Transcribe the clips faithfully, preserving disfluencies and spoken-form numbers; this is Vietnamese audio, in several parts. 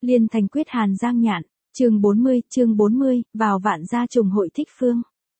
Liên thành quyết Hàn Giang Nhạn, chương bốn mươi, chương bốn mươi, vào vạn gia trùng hội thích phương.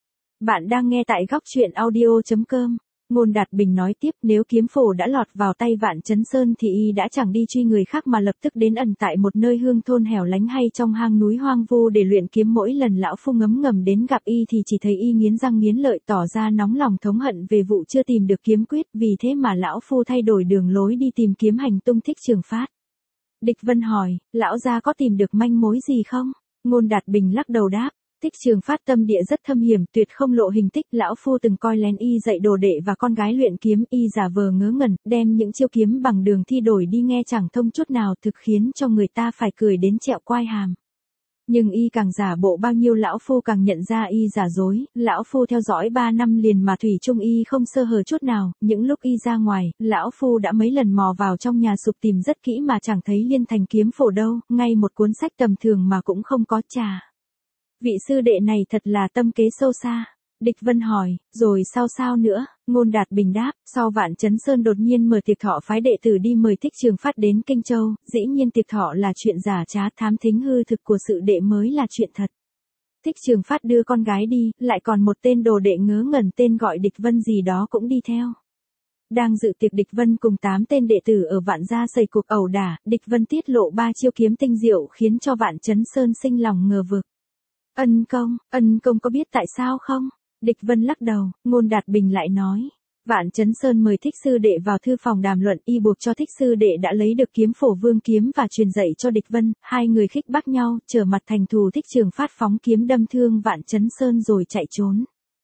Bạn đang nghe tại góc truyện audio chấm com. Ngôn Đạt Bình nói tiếp, nếu kiếm phổ đã lọt vào tay Vạn Chấn Sơn thì y đã chẳng đi truy người khác mà lập tức đến ẩn tại một nơi hương thôn hẻo lánh hay trong hang núi hoang vu để luyện kiếm. Mỗi lần lão phu ngấm ngầm đến gặp y thì chỉ thấy y nghiến răng nghiến lợi, tỏ ra nóng lòng thống hận về vụ chưa tìm được kiếm quyết, vì thế mà lão phu thay đổi đường lối đi tìm kiếm hành tung Thích Trường Phát. Địch Vân hỏi, lão gia có tìm được manh mối gì không? Ngôn Đạt Bình lắc đầu đáp, Thích Trường Phát tâm địa rất thâm hiểm, tuyệt không lộ hình tích. Lão phu từng coi lén y dạy đồ đệ và con gái luyện kiếm, y giả vờ ngớ ngẩn, đem những chiêu kiếm bằng đường thi đổi đi nghe chẳng thông chút nào, thực khiến cho người ta phải cười đến trẹo quai hàm. Nhưng y càng giả bộ bao nhiêu lão phu càng nhận ra y giả dối. Lão phu theo dõi ba năm liền mà thủy chung y không sơ hở chút nào. Những lúc y ra ngoài, lão phu đã mấy lần mò vào trong nhà sục tìm rất kỹ mà chẳng thấy Liên thành kiếm phổ đâu, ngay một cuốn sách tầm thường mà cũng không có. Chà, vị sư đệ này thật là tâm kế sâu xa. Địch Vân hỏi, rồi sao sao nữa? Ngôn Đạt Bình đáp, sau Vạn Chấn Sơn đột nhiên mở tiệc thọ phái đệ tử đi mời Thích Trường Phát đến Kinh Châu, dĩ nhiên tiệc thọ là chuyện giả trá, thám thính hư thực của sự đệ mới là chuyện thật. Thích Trường Phát đưa con gái đi, lại còn một tên đồ đệ ngớ ngẩn tên gọi Địch Vân gì đó cũng đi theo. Đang dự tiệc, Địch Vân cùng tám tên đệ tử ở Vạn gia xảy cuộc ẩu đả, Địch Vân tiết lộ ba chiêu kiếm tinh diệu khiến cho Vạn Chấn Sơn sinh lòng ngờ vực. Ân công, ân công có biết tại sao không? Địch Vân lắc đầu. Ngôn Đạt Bình lại nói, Vạn Chấn Sơn mời Thích sư đệ vào thư phòng đàm luận, y buộc cho Thích sư đệ đã lấy được kiếm phổ vương kiếm và truyền dạy cho Địch Vân. Hai người khích bác nhau, trở mặt thành thù. Thích Trường Phát phóng kiếm đâm thương Vạn Chấn Sơn rồi chạy trốn.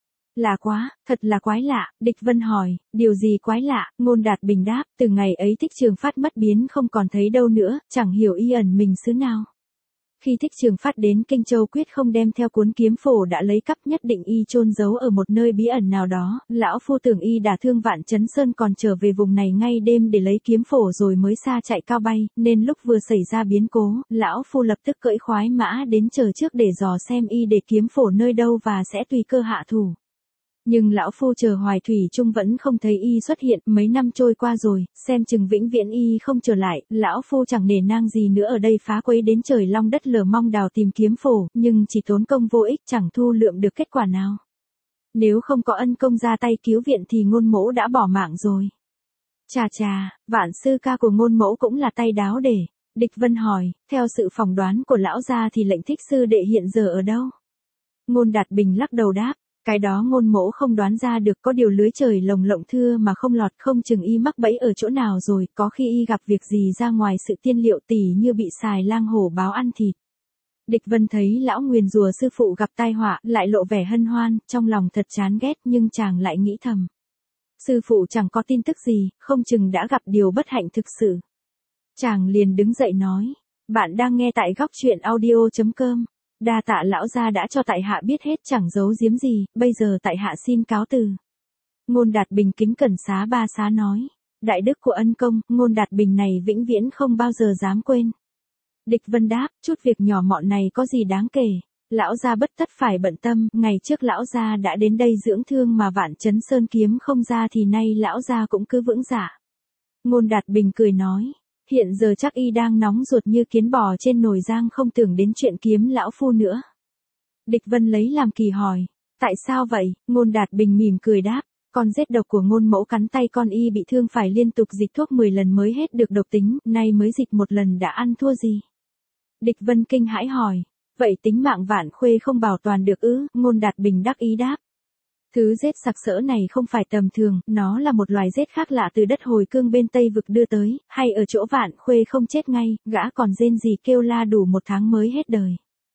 Là quá, thật là quái lạ. Địch Vân hỏi, điều gì quái lạ? Ngôn Đạt Bình đáp, từ ngày ấy Thích Trường Phát mất biến không còn thấy đâu nữa, chẳng hiểu y ẩn mình xứ nào. Khi Thích Trường Phát đến Kinh Châu quyết không đem theo cuốn kiếm phổ đã lấy cắp, nhất định y chôn giấu ở một nơi bí ẩn nào đó. Lão phu tưởng y đả thương Vạn Chấn Sơn còn trở về vùng này ngay đêm để lấy kiếm phổ rồi mới xa chạy cao bay, nên lúc vừa xảy ra biến cố, lão phu lập tức cưỡi khoái mã đến chờ trước để dò xem y để kiếm phổ nơi đâu và sẽ tùy cơ hạ thủ. Nhưng lão phu chờ hoài thủy chung vẫn không thấy y xuất hiện. Mấy năm trôi qua rồi, xem chừng vĩnh viễn y không trở lại. Lão phu chẳng nể nang gì nữa ở đây phá quấy đến trời long đất lở mong đào tìm kiếm phổ, nhưng chỉ tốn công vô ích, chẳng thu lượm được kết quả nào. Nếu không có ân công ra tay cứu viện thì Ngôn mỗ đã bỏ mạng rồi. Chà chà, Vạn sư ca của Ngôn mỗ cũng là tay đáo để. Địch Vân hỏi, theo sự phỏng đoán của lão gia thì lệnh Thích sư đệ hiện giờ ở đâu? Ngôn Đạt Bình lắc đầu đáp, cái đó Ngôn mỗ không đoán ra được, có điều lưới trời lồng lộng thưa mà không lọt, không chừng y mắc bẫy ở chỗ nào rồi, có khi y gặp việc gì ra ngoài sự tiên liệu, tỉ như bị xài lang hổ báo ăn thịt. Địch Vân thấy lão nguyền rủa sư phụ gặp tai họa, lại lộ vẻ hân hoan, trong lòng thật chán ghét, nhưng chàng lại nghĩ thầm. Sư phụ chẳng có tin tức gì, không chừng đã gặp điều bất hạnh thực sự. Chàng liền đứng dậy nói, bạn đang nghe tại góc truyện audio chấm com. Đa tạ lão gia đã cho tại hạ biết hết, chẳng giấu giếm gì, bây giờ tại hạ xin cáo từ. Ngôn Đạt Bình kính cẩn xá ba xá nói, đại đức của ân công, Ngôn Đạt Bình này vĩnh viễn không bao giờ dám quên. Địch Vân đáp, chút việc nhỏ mọn này có gì đáng kể, lão gia bất tất phải bận tâm, ngày trước lão gia đã đến đây dưỡng thương mà Vạn Chấn Sơn kiếm không ra thì nay lão gia cũng cứ vững dạ. Ngôn Đạt Bình cười nói, hiện giờ chắc y đang nóng ruột như kiến bò trên nồi rang, không tưởng đến chuyện kiếm lão phu nữa. Địch Vân lấy làm kỳ hỏi, tại sao vậy? Ngôn Đạt Bình mỉm cười đáp, con rết độc của Ngôn mẫu cắn tay con y bị thương phải liên tục dịch thuốc mười lần mới hết được độc tính, nay mới dịch một lần đã ăn thua gì? Địch Vân kinh hãi hỏi, vậy tính mạng Vạn Khuê không bảo toàn được ư? Ngôn Đạt Bình đắc ý đáp, thứ rết sặc sỡ này không phải tầm thường, nó là một loài rết khác lạ từ đất Hồi Cương bên Tây Vực đưa tới, hay ở chỗ Vạn Khuê không chết ngay, gã còn rên rỉ kêu la đủ một tháng mới hết đời.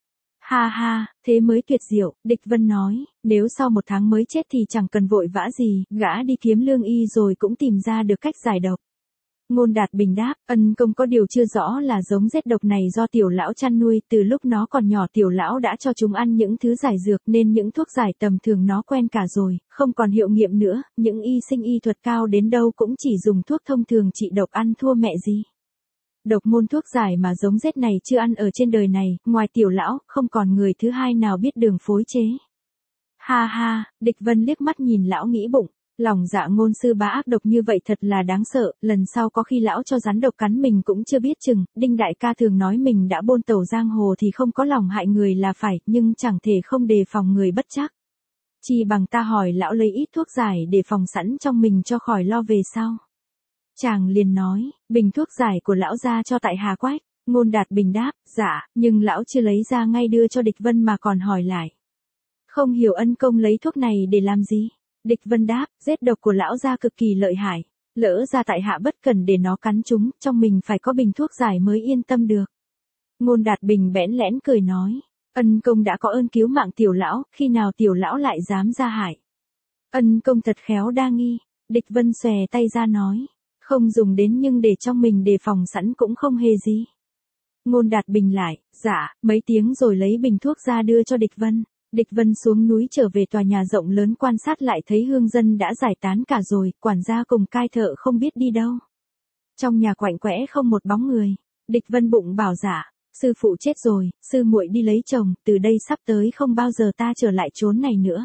Ha ha, thế mới tuyệt diệu. Địch Vân nói, nếu sau một tháng mới chết thì chẳng cần vội vã gì, gã đi kiếm lương y rồi cũng tìm ra được cách giải độc. Ngôn Đạt Bình đáp, ân công có điều chưa rõ là giống rết độc này do tiểu lão chăn nuôi, từ lúc nó còn nhỏ tiểu lão đã cho chúng ăn những thứ giải dược nên những thuốc giải tầm thường nó quen cả rồi, không còn hiệu nghiệm nữa, những y sinh y thuật cao đến đâu cũng chỉ dùng thuốc thông thường trị độc, ăn thua mẹ gì. Độc môn thuốc giải mà giống rết này chưa ăn ở trên đời này, ngoài tiểu lão, không còn người thứ hai nào biết đường phối chế. Ha ha, Địch Vân liếc mắt nhìn lão nghĩ bụng. Lòng dạ ngôn sư bá ác độc như vậy thật là đáng sợ, lần sau có khi lão cho rắn độc cắn mình cũng chưa biết chừng. Đinh đại ca thường nói mình đã bôn tẩu giang hồ thì không có lòng hại người là phải, nhưng chẳng thể không đề phòng người bất trắc. Chi bằng ta hỏi lão lấy ít thuốc giải để phòng sẵn trong mình cho khỏi lo về sau. Chàng liền nói, bình thuốc giải của lão ra cho tại Hà Quách. Ngôn Đạt Bình đáp, dạ, nhưng lão chưa lấy ra ngay đưa cho Địch Vân mà còn hỏi lại. Không hiểu ân công lấy thuốc này để làm gì? Địch Vân đáp, giết độc của lão gia cực kỳ lợi hại. Lỡ ra tại hạ bất cần để nó cắn chúng, trong mình phải có bình thuốc giải mới yên tâm được. Ngôn Đạt Bình bẽn lẽn cười nói, ân công đã có ơn cứu mạng tiểu lão, khi nào tiểu lão lại dám ra hại. Ân công thật khéo đa nghi. Địch Vân xòe tay ra nói, không dùng đến nhưng để trong mình đề phòng sẵn cũng không hề gì. Ngôn Đạt Bình lại, dạ, mấy tiếng rồi lấy bình thuốc ra đưa cho Địch Vân. Địch Vân xuống núi trở về tòa nhà rộng lớn quan sát lại thấy hương dân đã giải tán cả rồi, quản gia cùng cai thợ không biết đi đâu. Trong nhà quạnh quẽ không một bóng người. Địch Vân bụng bảo dạ, sư phụ chết rồi, sư muội đi lấy chồng, từ đây sắp tới không bao giờ ta trở lại chốn này nữa.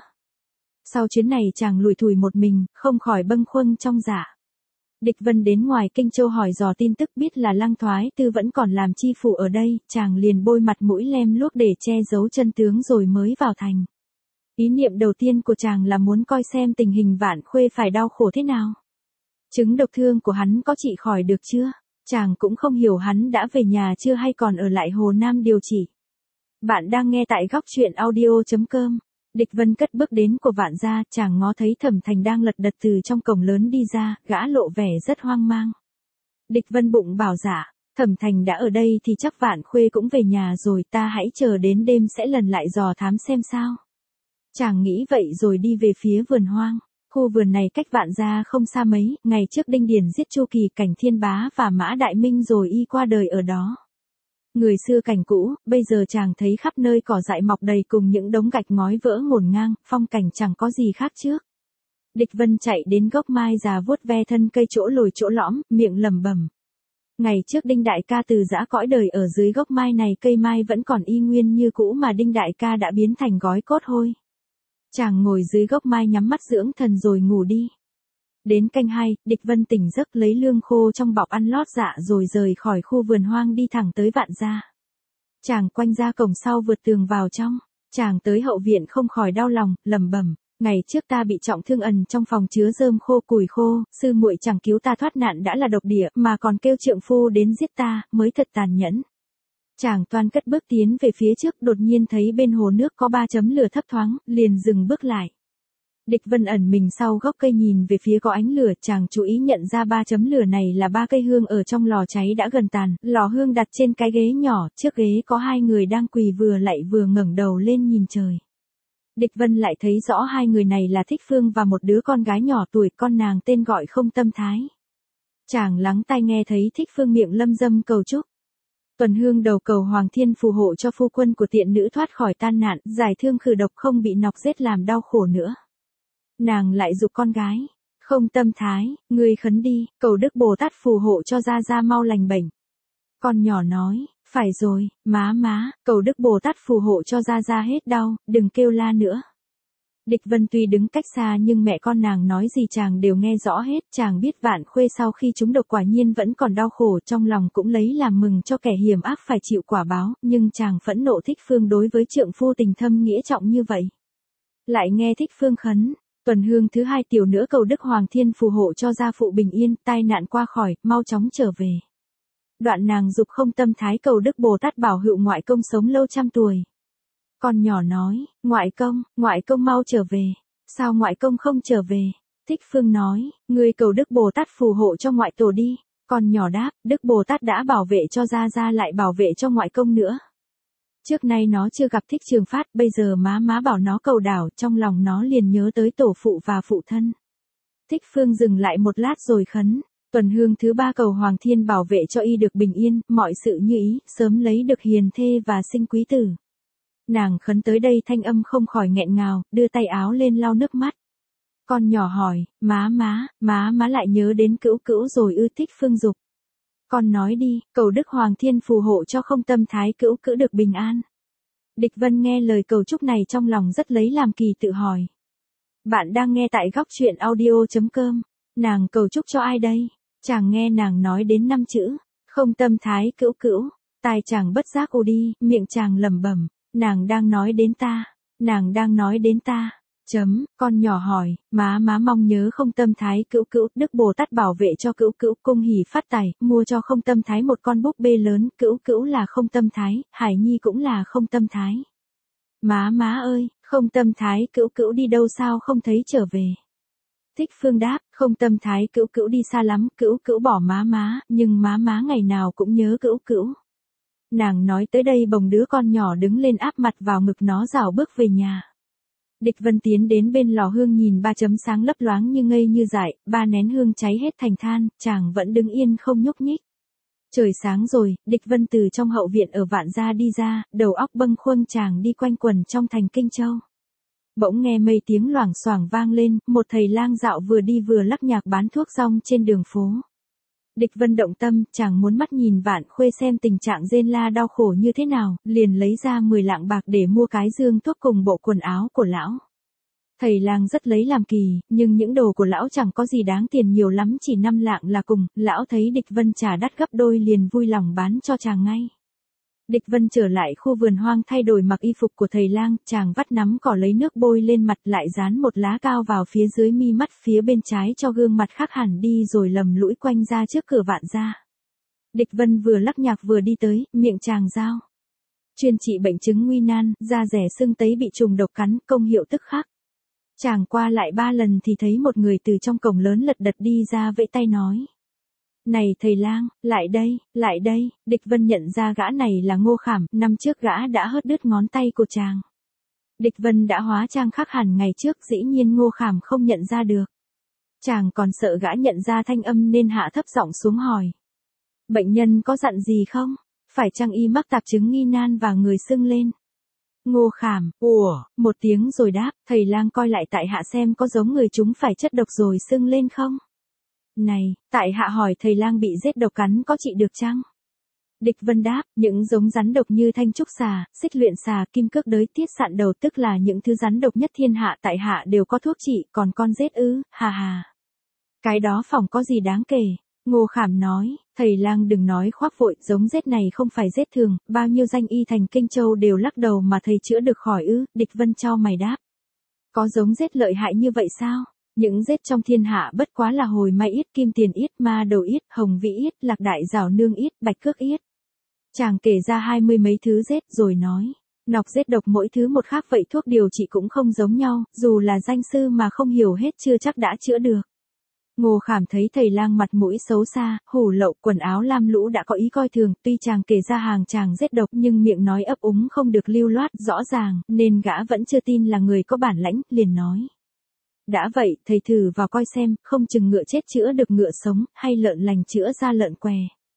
Sau chuyến này chàng lủi thủi một mình, không khỏi bâng khuâng trong dạ. Địch Vân đến ngoài Kinh Châu hỏi dò tin tức biết là Lăng Thoái Tư vẫn còn làm chi phủ ở đây, chàng liền bôi mặt mũi lem luốc để che giấu chân tướng rồi mới vào thành. Ý niệm đầu tiên của chàng là muốn coi xem tình hình Vạn Khuê phải đau khổ thế nào. Chứng độc thương của hắn có trị khỏi được chưa? Chàng cũng không hiểu hắn đã về nhà chưa hay còn ở lại Hồ Nam điều trị. Bạn đang nghe tại góc truyện audio chấm com. Địch Vân cất bước đến của Vạn gia, chàng ngó thấy Thẩm Thành đang lật đật từ trong cổng lớn đi ra, gã lộ vẻ rất hoang mang. Địch Vân bụng bảo dạ, Thẩm Thành đã ở đây thì chắc Vạn Khuê cũng về nhà rồi, ta hãy chờ đến đêm sẽ lần lại dò thám xem sao. Chàng nghĩ vậy rồi đi về phía vườn hoang. Khu vườn này cách Vạn gia không xa mấy, ngày trước Đinh Điền giết Chu Kỳ, Cảnh Thiên Bá và Mã Đại Minh rồi y qua đời ở đó. Người xưa cảnh cũ, bây giờ chàng thấy khắp nơi cỏ dại mọc đầy cùng những đống gạch ngói vỡ ngổn ngang, phong cảnh chẳng có gì khác trước. Địch Vân chạy đến gốc mai già vuốt ve thân cây chỗ lồi chỗ lõm, miệng lẩm bẩm. Ngày trước Đinh Đại ca từ giã cõi đời ở dưới gốc mai này, cây mai vẫn còn y nguyên như cũ mà Đinh Đại ca đã biến thành gói cốt hôi. Chàng ngồi dưới gốc mai nhắm mắt dưỡng thần rồi ngủ đi. Đến canh hai, Địch Vân tỉnh giấc lấy lương khô trong bọc ăn lót dạ rồi rời khỏi khu vườn hoang đi thẳng tới Vạn gia. Chàng quanh ra cổng sau vượt tường vào trong, chàng tới hậu viện không khỏi đau lòng, lẩm bẩm, ngày trước ta bị trọng thương ẩn trong phòng chứa rơm khô củi khô, sư muội chẳng cứu ta thoát nạn đã là độc địa mà còn kêu trượng phu đến giết ta, mới thật tàn nhẫn. Chàng toan cất bước tiến về phía trước, đột nhiên thấy bên hồ nước có ba chấm lửa thấp thoáng, liền dừng bước lại. Địch Vân ẩn mình sau gốc cây nhìn về phía có ánh lửa, chàng chú ý nhận ra ba chấm lửa này là ba cây hương ở trong lò cháy đã gần tàn, lò hương đặt trên cái ghế nhỏ, trước ghế có hai người đang quỳ vừa lạy vừa ngẩng đầu lên nhìn trời. Địch Vân lại thấy rõ hai người này là Thích Phương và một đứa con gái nhỏ tuổi, con nàng tên gọi Không Tâm Thái. Chàng lắng tai nghe thấy Thích Phương miệng lâm dâm cầu chúc. Tuần hương đầu cầu Hoàng Thiên phù hộ cho phu quân của tiện nữ thoát khỏi tan nạn, giải thương khử độc không bị nọc rết làm đau khổ nữa. Nàng lại giục con gái, Không Tâm Thái, ngươi khấn đi, cầu Đức Bồ Tát phù hộ cho Gia Gia mau lành bệnh. Con nhỏ nói, phải rồi, má má, cầu Đức Bồ Tát phù hộ cho Gia Gia hết đau, đừng kêu la nữa. Địch Vân tuy đứng cách xa nhưng mẹ con nàng nói gì chàng đều nghe rõ hết, chàng biết Vạn Khuê sau khi trúng độc quả nhiên vẫn còn đau khổ, trong lòng cũng lấy làm mừng cho kẻ hiểm ác phải chịu quả báo, nhưng chàng phẫn nộ Thích Phương đối với trượng phu tình thâm nghĩa trọng như vậy. Lại nghe Thích Phương khấn, tuần hương thứ hai tiểu nữa cầu Đức Hoàng Thiên phù hộ cho gia phụ bình yên, tai nạn qua khỏi, mau chóng trở về. Đoạn nàng dục Không Tâm Thái cầu Đức Bồ Tát bảo hữu ngoại công sống lâu trăm tuổi. Con nhỏ nói, ngoại công, ngoại công mau trở về. Sao ngoại công không trở về? Thích Phương nói, ngươi cầu Đức Bồ Tát phù hộ cho ngoại tổ đi. Con nhỏ đáp, Đức Bồ Tát đã bảo vệ cho Gia Gia lại bảo vệ cho ngoại công nữa. Trước nay nó chưa gặp Thích Trường Phát, bây giờ má má bảo nó cầu đảo, trong lòng nó liền nhớ tới tổ phụ và phụ thân. Thích Phương dừng lại một lát rồi khấn, tuần hương thứ ba cầu Hoàng Thiên bảo vệ cho y được bình yên, mọi sự như ý, sớm lấy được hiền thê và sinh quý tử. Nàng khấn tới đây thanh âm không khỏi nghẹn ngào, đưa tay áo lên lau nước mắt. Con nhỏ hỏi, má má, má má lại nhớ đến cữu cữu rồi ư? Thích Phương dục. Con nói đi, cầu Đức Hoàng Thiên phù hộ cho Không Tâm Thái cữu cữu được bình an. Địch Vân nghe lời cầu chúc này trong lòng rất lấy làm kỳ tự hỏi. Bạn đang nghe tại góc chuyện audio chấm com. Nàng cầu chúc cho ai đây? Chàng nghe nàng nói đến năm chữ. Không tâm thái cữu cữu. Tai chàng bất giác ù đi, miệng chàng lẩm bẩm. Nàng đang nói đến ta. Nàng đang nói đến ta. Chấm, con nhỏ hỏi, má má mong nhớ không tâm thái cữu cữu, Đức Bồ Tát bảo vệ cho cữu cữu, cung hỷ phát tài, mua cho không tâm thái một con búp bê lớn, cữu cữu là không tâm thái, Hải Nhi cũng là không tâm thái. Má má ơi, không tâm thái cữu cữu đi đâu sao không thấy trở về? Thích Phương đáp, không tâm thái cữu cữu đi xa lắm, cữu cữu bỏ má má, nhưng má má ngày nào cũng nhớ cữu cữu. Nàng nói tới đây bồng đứa con nhỏ đứng lên áp mặt vào ngực nó rảo bước về nhà. Địch Vân tiến đến bên lò hương nhìn ba chấm sáng lấp loáng như ngây như dại, ba nén hương cháy hết thành than, chàng vẫn đứng yên không nhúc nhích. Trời sáng rồi, Địch Vân từ trong hậu viện ở Vạn Gia đi ra, đầu óc bâng khuâng chàng đi quanh quần trong thành Kinh Châu. Bỗng nghe mây tiếng loảng xoảng vang lên, một thầy lang dạo vừa đi vừa lắc nhạc bán thuốc rong trên đường phố. Địch Vân động tâm, chàng muốn mắt nhìn Vạn Khuê xem tình trạng rên la đau khổ như thế nào, liền lấy ra mười lạng bạc để mua cái dương thuốc cùng bộ quần áo của lão. Thầy lang rất lấy làm kỳ, nhưng những đồ của lão chẳng có gì đáng tiền nhiều lắm, chỉ năm lạng là cùng, lão thấy Địch Vân trả đắt gấp đôi liền vui lòng bán cho chàng ngay. Địch Vân trở lại khu vườn hoang thay đổi mặc y phục của thầy lang, chàng vắt nắm cỏ lấy nước bôi lên mặt lại dán một lá cao vào phía dưới mi mắt phía bên trái cho gương mặt khác hẳn đi rồi lầm lũi quanh ra trước cửa Vạn Gia. Địch Vân vừa lắc nhạc vừa đi tới, miệng chàng giao. Chuyên trị bệnh chứng nguy nan, da rẻ sưng tấy bị trùng độc cắn, công hiệu tức khắc. Chàng qua lại ba lần thì thấy một người từ trong cổng lớn lật đật đi ra vẫy tay nói. Này thầy lang, lại đây, lại đây, Địch Vân nhận ra gã này là Ngô Khảm, năm trước gã đã hớt đứt ngón tay của chàng. Địch Vân đã hóa trang khác hẳn ngày trước, dĩ nhiên Ngô Khảm không nhận ra được. Chàng còn sợ gã nhận ra thanh âm nên hạ thấp giọng xuống hỏi. Bệnh nhân có dặn gì không? Phải chăng y mắc tạp chứng nghi nan và người sưng lên? Ngô Khảm, ủa, một tiếng rồi đáp, thầy lang coi lại tại hạ xem có giống người chúng phải chất độc rồi sưng lên không? Này, tại hạ hỏi thầy lang bị rết độc cắn có trị được chăng? Địch Vân đáp, những giống rắn độc như thanh trúc xà, xích luyện xà, kim cước đới, tiết sạn đầu tức là những thứ rắn độc nhất thiên hạ tại hạ đều có thuốc trị, còn con rết ư, hà hà. Cái đó phòng có gì đáng kể. Ngô Khảm nói, thầy lang đừng nói khoác vội, giống rết này không phải rết thường, bao nhiêu danh y thành Kinh Châu đều lắc đầu mà thầy chữa được khỏi ư, Địch Vân cho mày đáp. Có giống rết lợi hại như vậy sao? Những rết trong thiên hạ bất quá là hồi mai yết, kim tiền yết, ma đầu yết, hồng vĩ yết, lạc đại rào nương yết, bạch cước yết. Chàng kể ra hai mươi mấy thứ rết rồi nói. Nọc rết độc mỗi thứ một khác vậy thuốc điều trị cũng không giống nhau, dù là danh sư mà không hiểu hết chưa chắc đã chữa được. Ngô Khảm thấy thầy lang mặt mũi xấu xa, hủ lậu, quần áo lam lũ đã có ý coi thường, tuy chàng kể ra hàng chàng rết độc nhưng miệng nói ấp úng không được lưu loát rõ ràng, nên gã vẫn chưa tin là người có bản lãnh, liền nói. Đã vậy, thầy thử vào coi xem, không chừng ngựa chết chữa được ngựa sống, hay lợn lành chữa ra lợn què.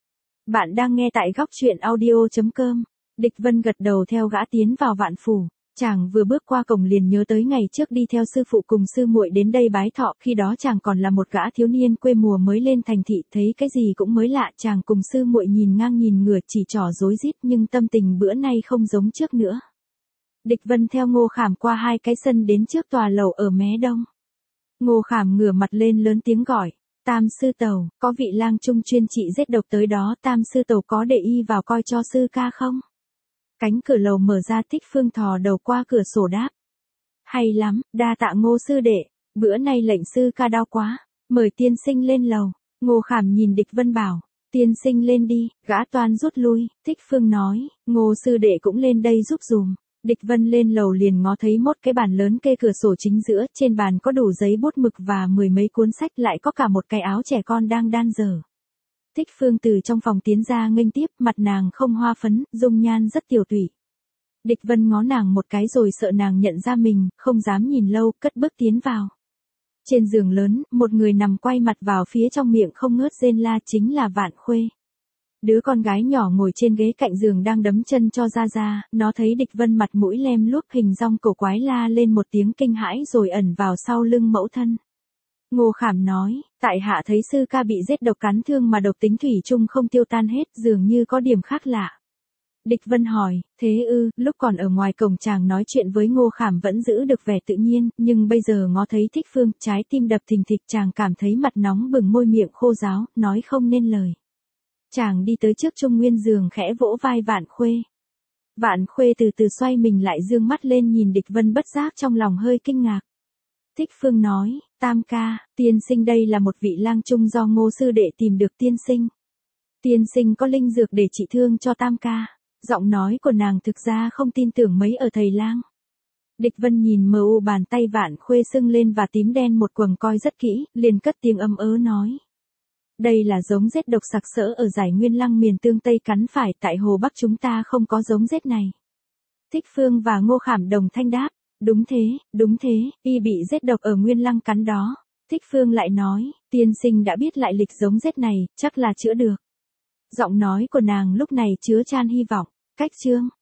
Bạn đang nghe tại góc chuyện audio chấm com. Địch Vân gật đầu theo gã tiến vào Vạn Phủ. Chàng vừa bước qua cổng liền nhớ tới ngày trước đi theo sư phụ cùng sư muội đến đây bái thọ, khi đó chàng còn là một gã thiếu niên quê mùa mới lên thành thị, thấy cái gì cũng mới lạ, chàng cùng sư muội nhìn ngang nhìn ngửa chỉ trỏ rối rít nhưng tâm tình bữa nay không giống trước nữa. Địch Vân theo Ngô Khảm qua hai cái sân đến trước tòa lầu ở Mé Đông. Ngô Khảm ngửa mặt lên lớn tiếng gọi, Tam sư tẩu, có vị lang trung chuyên trị rết độc tới đó, Tam sư tẩu có để y vào coi cho sư ca không? Cánh cửa lầu mở ra, Thích Phương thò đầu qua cửa sổ đáp. Hay lắm, đa tạ Ngô sư đệ, bữa nay lệnh sư ca đau quá, mời tiên sinh lên lầu. Ngô Khảm nhìn Địch Vân bảo, tiên sinh lên đi, gã toan rút lui, Thích Phương nói, Ngô sư đệ cũng lên đây giúp dùm. Địch Vân lên lầu liền ngó thấy một cái bàn lớn kê cửa sổ chính giữa, trên bàn có đủ giấy bút mực và mười mấy cuốn sách, lại có cả một cái áo trẻ con đang đan dở. Thích Phương từ trong phòng tiến ra nghênh tiếp, mặt nàng không hoa phấn, dung nhan rất tiểu tụy. Địch Vân ngó nàng một cái rồi sợ nàng nhận ra mình, không dám nhìn lâu, cất bước tiến vào. Trên giường lớn, một người nằm quay mặt vào phía trong, miệng không ngớt rên la, chính là Vạn Khuê. Đứa con gái nhỏ ngồi trên ghế cạnh giường đang đấm chân cho ra ra, nó thấy Địch Vân mặt mũi lem luốc hình dong cổ quái la lên một tiếng kinh hãi rồi ẩn vào sau lưng mẫu thân. Ngô Khảm nói, tại hạ thấy sư ca bị rết độc cắn thương mà độc tính thủy chung không tiêu tan hết, dường như có điểm khác lạ. Địch Vân hỏi, thế ư, lúc còn ở ngoài cổng chàng nói chuyện với Ngô Khảm vẫn giữ được vẻ tự nhiên, nhưng bây giờ ngó thấy Thích Phương, trái tim đập thình thịch, chàng cảm thấy mặt nóng bừng, môi miệng khô ráo, nói không nên lời. Chàng đi tới trước Trung Nguyên giường khẽ vỗ vai Vạn Khuê. Vạn Khuê từ từ xoay mình lại, dương mắt lên nhìn Địch Vân, bất giác trong lòng hơi kinh ngạc. Thích Phương nói, Tam ca, tiên sinh đây là một vị lang trung do Ngô sư đệ tìm được tiên sinh. Tiên sinh có linh dược để trị thương cho Tam ca. Giọng nói của nàng thực ra không tin tưởng mấy ở thầy lang. Địch Vân nhìn mờ u bàn tay Vạn Khuê sưng lên và tím đen một quầng coi rất kỹ, liền cất tiếng ấm ớ nói. Đây là giống rết độc sặc sỡ ở giải Nguyên Lăng miền Tương Tây cắn phải, tại Hồ Bắc chúng ta không có giống rết này. Thích Phương và Ngô Khảm đồng thanh đáp, đúng thế, đúng thế, y bị rết độc ở Nguyên Lăng cắn đó. Thích Phương lại nói, tiên sinh đã biết lại lịch giống rết này, chắc là chữa được. Giọng nói của nàng lúc này chứa chan hy vọng. Cách chương